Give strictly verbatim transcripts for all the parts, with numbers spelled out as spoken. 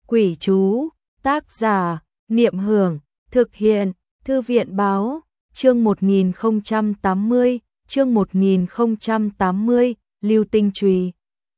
Quỷ chú, tác giả, Niệm Hưởng, thực hiện, Thư viện báo, chương một nghìn không trăm tám mươi, chương một nghìn không trăm tám mươi, Lưu Tinh Chùy.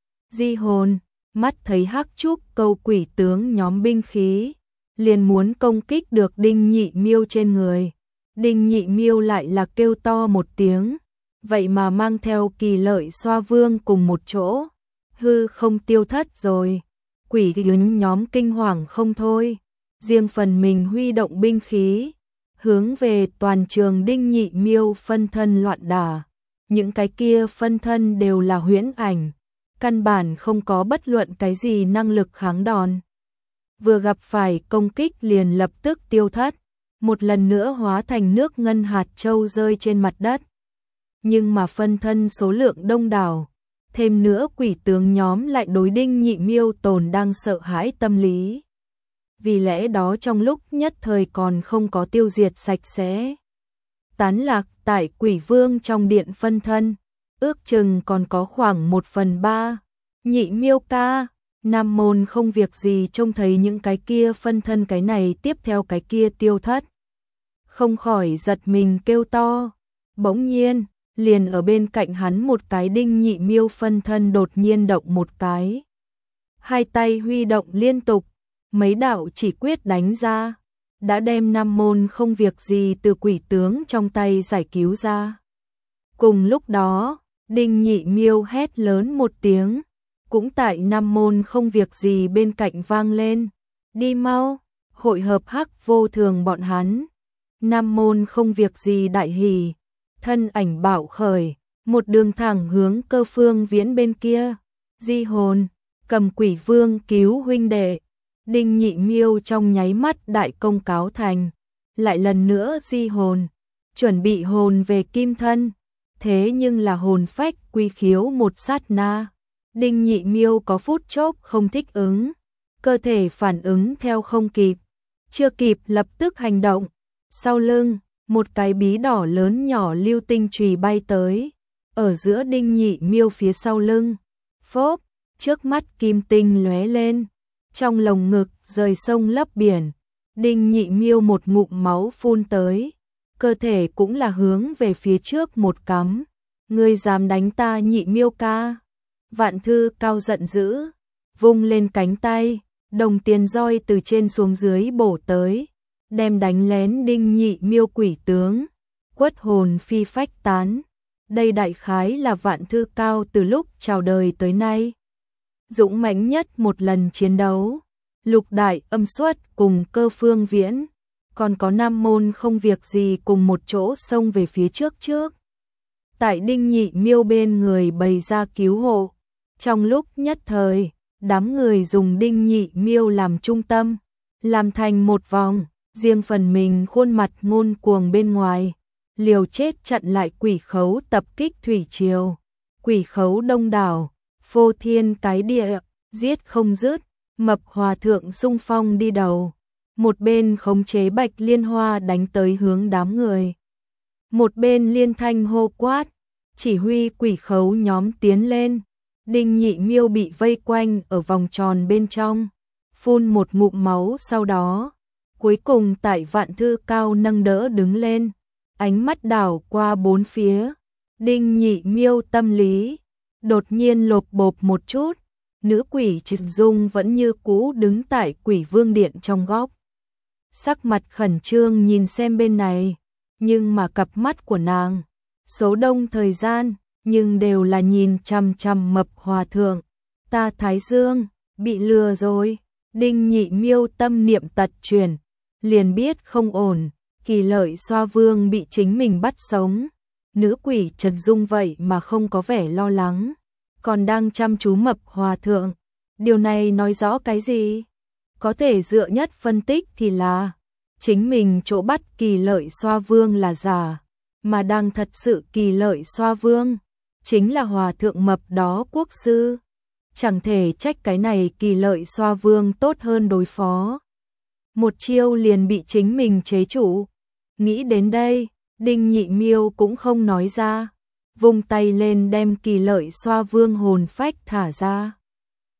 Di hồn, mắt thấy hắc trúc câu quỷ tướng nhóm binh khí, liền muốn công kích được Đinh Nhị Miêu trên người. Đinh Nhị Miêu lại là kêu to một tiếng, vậy mà mang theo Kỳ Lợi Xoa Vương cùng một chỗ, hư không tiêu thất rồi. Quỷ tướng nhóm kinh hoàng không thôi, riêng phần mình huy động binh khí, hướng về toàn trường Đinh Nhị Miêu phân thân loạn đả. Những cái kia phân thân đều là huyễn ảnh, căn bản không có bất luận cái gì năng lực kháng đòn. Vừa gặp phải công kích liền lập tức tiêu thất, một lần nữa hóa thành nước ngân hạt châu rơi trên mặt đất. Nhưng mà phân thân số lượng đông đảo, thêm nữa quỷ tướng nhóm lại đối Đinh Nhị Miêu tồn đang sợ hãi tâm lý. Vì lẽ đó trong lúc nhất thời còn không có tiêu diệt sạch sẽ. Tán lạc tại quỷ vương trong điện phân thân, ước chừng còn có khoảng một phần ba. Nhị Miêu ca, Nam Môn không việc gì trông thấy những cái kia phân thân cái này tiếp theo cái kia tiêu thất. Không khỏi giật mình kêu to, bỗng nhiên, liền ở bên cạnh hắn một cái Đinh Nhị Miêu phân thân đột nhiên động một cái. Hai tay huy động liên tục, mấy đạo chỉ quyết đánh ra, đã đem Nam Môn không việc gì từ quỷ tướng trong tay giải cứu ra. Cùng lúc đó, Đinh Nhị Miêu hét lớn một tiếng, cũng tại Nam Môn không việc gì bên cạnh vang lên, đi mau, hội hợp hắc vô thường bọn hắn. Nam Môn không việc gì đại hỉ, thân ảnh bạo khởi, một đường thẳng hướng Cơ Phương Viễn bên kia. Di hồn, cầm quỷ vương cứu huynh đệ. Đinh Nhị Miêu trong nháy mắt đại công cáo thành, lại lần nữa di hồn, chuẩn bị hồn về kim thân. Thế nhưng là hồn phách quy khiếu một sát na, Đinh Nhị Miêu có phút chốc không thích ứng, cơ thể phản ứng theo không kịp, chưa kịp lập tức hành động. Sau lưng, một cái bí đỏ lớn nhỏ lưu tinh chùy bay tới, ở giữa Đinh Nhị Miêu phía sau lưng, phốp, trước mắt kim tinh lóe lên, trong lồng ngực rời sông lấp biển, Đinh Nhị Miêu một ngụm máu phun tới, cơ thể cũng là hướng về phía trước một cắm. Ngươi dám đánh ta Nhị Miêu ca? Vạn Thư Cao giận dữ, vung lên cánh tay, đồng tiền roi từ trên xuống dưới bổ tới, đem đánh lén Đinh Nhị Miêu quỷ tướng, quất hồn phi phách tán. Đây đại khái là Vạn Thư Cao từ lúc chào đời tới nay dũng mãnh nhất một lần chiến đấu. Lục đại âm xuất cùng Cơ Phương Viễn, còn có Nam Môn không việc gì cùng một chỗ xông về phía trước trước. Tại Đinh Nhị Miêu bên người bày ra cứu hộ. Trong lúc nhất thời, đám người dùng Đinh Nhị Miêu làm trung tâm, làm thành một vòng, riêng phần mình khuôn mặt ngôn cuồng bên ngoài, liều chết chặn lại quỷ khấu tập kích thủy triều. Quỷ khấu đông đảo, phô thiên cái địa, giết không dứt. Mập hòa thượng xung phong đi đầu, một bên khống chế bạch liên hoa đánh tới hướng đám người, một bên liên thanh hô quát, chỉ huy quỷ khấu nhóm tiến lên. Đinh Nhị Miêu bị vây quanh ở vòng tròn bên trong, phun một ngụm máu, sau đó cuối cùng tại Vạn Thư Cao nâng đỡ đứng lên, ánh mắt đảo qua bốn phía. Đinh Nhị Miêu tâm lý đột nhiên lộp bộp một chút. Nữ quỷ Trừng Dung vẫn như cũ đứng tại quỷ vương điện trong góc, sắc mặt khẩn trương nhìn xem bên này, nhưng mà cặp mắt của nàng số đông thời gian nhưng đều là nhìn chằm chằm mập hòa thượng. Ta Thái Dương bị lừa rồi. Đinh Nhị Miêu tâm niệm tật chuyển, liền biết không ổn, Kỳ Lợi Xoa Vương bị chính mình bắt sống. Nữ quỷ Trần Dung vậy mà không có vẻ lo lắng, còn đang chăm chú mập hòa thượng. Điều này nói rõ cái gì? Có thể dựa nhất phân tích thì là chính mình chỗ bắt Kỳ Lợi Xoa Vương là giả, mà đang thật sự Kỳ Lợi Xoa Vương chính là hòa thượng mập đó quốc sư. Chẳng thể trách cái này Kỳ Lợi Xoa Vương tốt hơn đối phó, một chiêu liền bị chính mình chế trụ. Nghĩ đến đây, Đinh Nhị Miêu cũng không nói ra, vung tay lên đem Kỳ Lợi Xoa Vương hồn phách thả ra.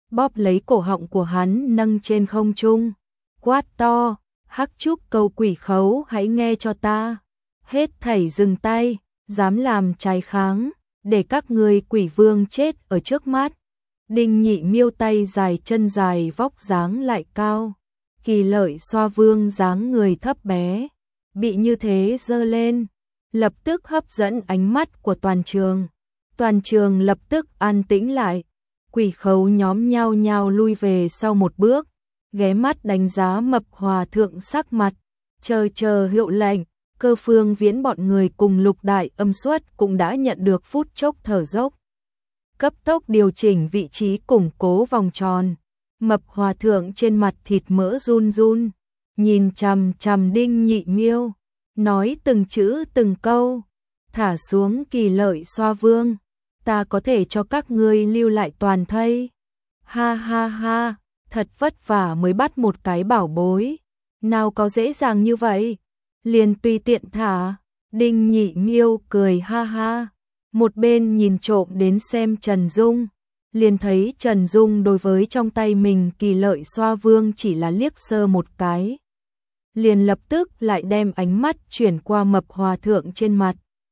bóp lấy cổ họng của hắn nâng trên không trung, quát to, Hắc Trúc Cầu quỷ khấu hãy nghe cho ta, hết thảy dừng tay, dám làm trái kháng, để các ngươi quỷ vương chết ở trước mắt. Đinh Nhị Miêu tay dài chân dài vóc dáng lại cao, Kỳ Lợi Xoa Vương dáng người thấp bé, bị như thế giơ lên, lập tức hấp dẫn ánh mắt của toàn trường. Toàn trường lập tức an tĩnh lại, quỷ khấu nhóm nhao nhao lui về sau một bước, ghé mắt đánh giá Mập Hòa Thượng sắc mặt, chờ chờ hiệu lệnh. Cơ Phương Viễn bọn người cùng Lục Đại Âm Xuất cũng đã nhận được phút chốc thở dốc. Cấp tốc điều chỉnh vị trí củng cố vòng tròn. Mập Hòa Thượng trên mặt thịt mỡ run run, nhìn chằm chằm Đinh Nhị Miêu, nói từng chữ từng câu, thả xuống Kỳ Lợi Xoa Vương, ta có thể cho các ngươi lưu lại toàn thây. Ha ha ha, thật vất vả mới bắt một cái bảo bối, nào có dễ dàng như vậy, liền tùy tiện thả. Đinh Nhị Miêu cười ha ha, một bên nhìn trộm đến xem Trần Dung, liền thấy Trần Dung đối với trong tay mình Kỳ Lợi Xoa Vương chỉ là liếc sơ một cái, liền lập tức lại đem ánh mắt chuyển qua Mập Hòa Thượng trên mặt,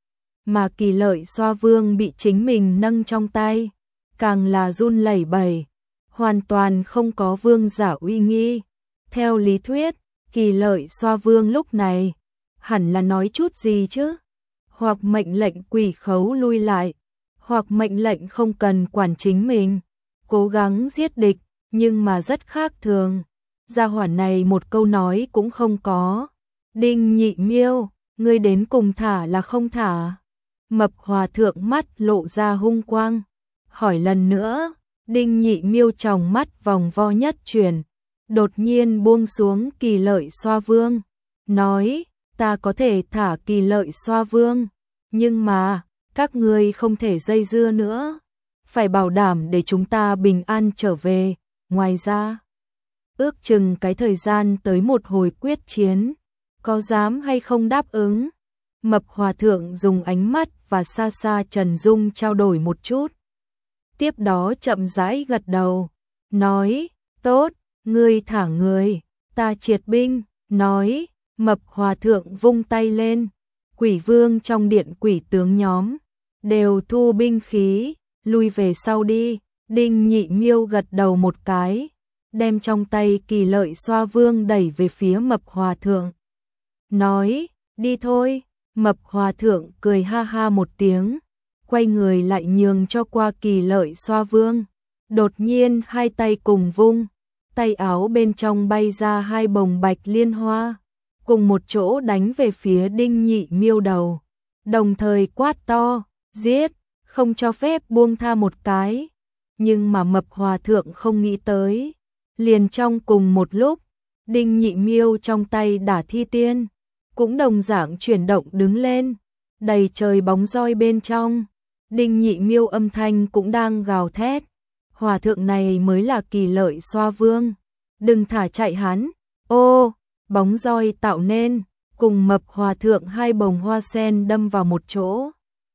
mà Kỳ Lợi Xoa Vương bị chính mình nâng trong tay, càng là run lẩy bẩy, hoàn toàn không có vương giả uy nghi. Theo lý thuyết, Kỳ Lợi Xoa Vương lúc này hẳn là nói chút gì chứ, hoặc mệnh lệnh quỷ khấu lui lại, hoặc mệnh lệnh không cần quản chính mình, cố gắng giết địch, nhưng mà rất khác thường. Gia hỏa này một câu nói cũng không có. Đinh Nhị Miêu, ngươi đến cùng thả là không thả? Mập Hòa Thượng mắt lộ ra hung quang, hỏi lần nữa. Đinh Nhị Miêu tròng mắt vòng vo nhất chuyển, đột nhiên buông xuống Kỳ Lợi Xoa Vương, nói, ta có thể thả Kỳ Lợi Xoa Vương, nhưng mà, các ngươi không thể dây dưa nữa, phải bảo đảm để chúng ta bình an trở về, ngoài ra, ước chừng cái thời gian tới một hồi quyết chiến, có dám hay không đáp ứng? Mập Hòa Thượng dùng ánh mắt và xa xa Trần Dung trao đổi một chút, tiếp đó chậm rãi gật đầu, nói, tốt, ngươi thả người, ta triệt binh, nói, Mập Hòa Thượng vung tay lên, quỷ vương trong điện quỷ tướng nhóm, đều thu binh khí, lui về sau đi. Đinh Nhị Miêu gật đầu một cái, đem trong tay Kỳ Lợi Xoa Vương đẩy về phía Mập Hòa Thượng, nói, đi thôi. Mập Hòa Thượng cười ha ha một tiếng, quay người lại nhường cho qua Kỳ Lợi Xoa Vương, đột nhiên hai tay cùng vung, tay áo bên trong bay ra hai bồng bạch liên hoa, cùng một chỗ đánh về phía Đinh Nhị Miêu đầu, đồng thời quát to, giết, không cho phép buông tha một cái. Nhưng mà Mập Hòa Thượng không nghĩ tới, liền trong cùng một lúc, Đinh Nhị Miêu trong tay Đả Thi Tiên cũng đồng dạng chuyển động đứng lên, đầy trời bóng roi bên trong. Đinh Nhị Miêu âm thanh cũng đang gào thét, Hòa Thượng này mới là Kỳ Lợi Xoa Vương, đừng thả chạy hắn. Ô, bóng roi tạo nên, cùng Mập Hòa Thượng hai bồng hoa sen đâm vào một chỗ.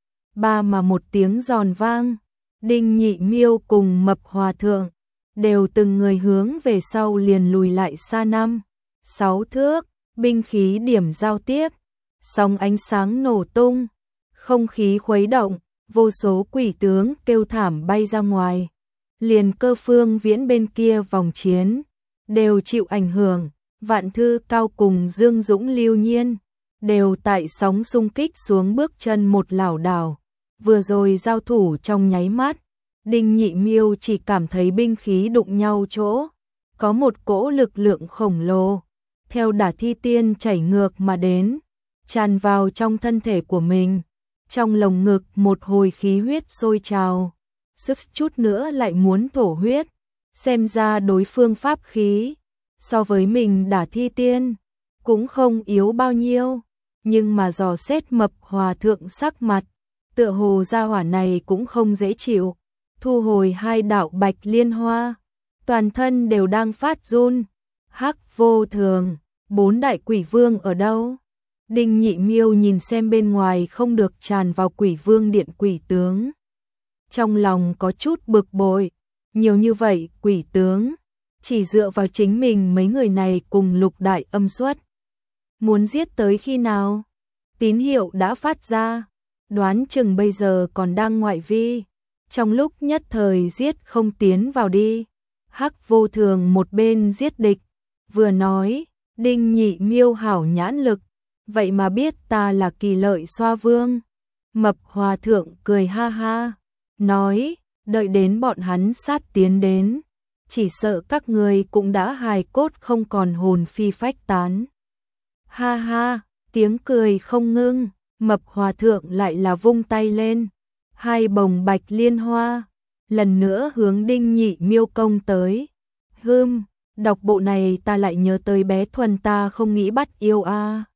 Ba mà một tiếng giòn vang, Đinh Nhị Miêu cùng Mập Hòa Thượng đều từng người hướng về sau liền lùi lại xa năm, sáu thước, binh khí điểm giao tiếp, sóng ánh sáng nổ tung, không khí khuấy động, vô số quỷ tướng kêu thảm bay ra ngoài, liền Cơ Phương Viễn bên kia vòng chiến đều chịu ảnh hưởng. Vạn Thư Cao cùng Dương Dũng Lưu Nhiên đều tại sóng xung kích xuống bước chân một lảo đảo. Vừa rồi giao thủ trong nháy mắt, Đinh Nhị Miêu chỉ cảm thấy binh khí đụng nhau chỗ có một cỗ lực lượng khổng lồ theo Đả Thi Tiên chảy ngược mà đến, tràn vào trong thân thể của mình. Trong lồng ngực một hồi khí huyết sôi trào, sức chút nữa lại muốn thổ huyết. Xem ra đối phương pháp khí so với mình Đả Thi Tiên cũng không yếu bao nhiêu, nhưng mà dò xét Mập Hòa Thượng sắc mặt, tựa hồ gia hỏa này cũng không dễ chịu. Thu hồi hai đạo bạch liên hoa, toàn thân đều đang phát run. Hắc Vô Thường, bốn đại quỷ vương ở đâu? Đinh Nhị Miêu nhìn xem bên ngoài không được tràn vào quỷ vương điện quỷ tướng, trong lòng có chút bực bội, Nhiều như vậy quỷ tướng, chỉ dựa vào chính mình mấy người này cùng lục đại âm xuất. Muốn giết tới khi nào? Tín hiệu đã phát ra, đoán chừng bây giờ còn đang ngoại vi, trong lúc nhất thời giết không tiến vào đi. Hắc Vô Thường một bên giết địch, vừa nói, Đinh Nhị Miêu hảo nhãn lực, vậy mà biết ta là Kỳ Lợi Xoa Vương. Mập Hòa Thượng cười ha ha, nói, đợi đến bọn hắn sát tiến đến, chỉ sợ các người cũng đã hài cốt không còn hồn phi phách tán. Ha ha, tiếng cười không ngưng, Mập Hòa Thượng lại là vung tay lên, hai bồng bạch liên hoa, lần nữa hướng Đinh Nhị Miêu công tới. Hừm, đọc bộ này ta lại nhớ tới bé Thuần ta không nghĩ bắt yêu a. À.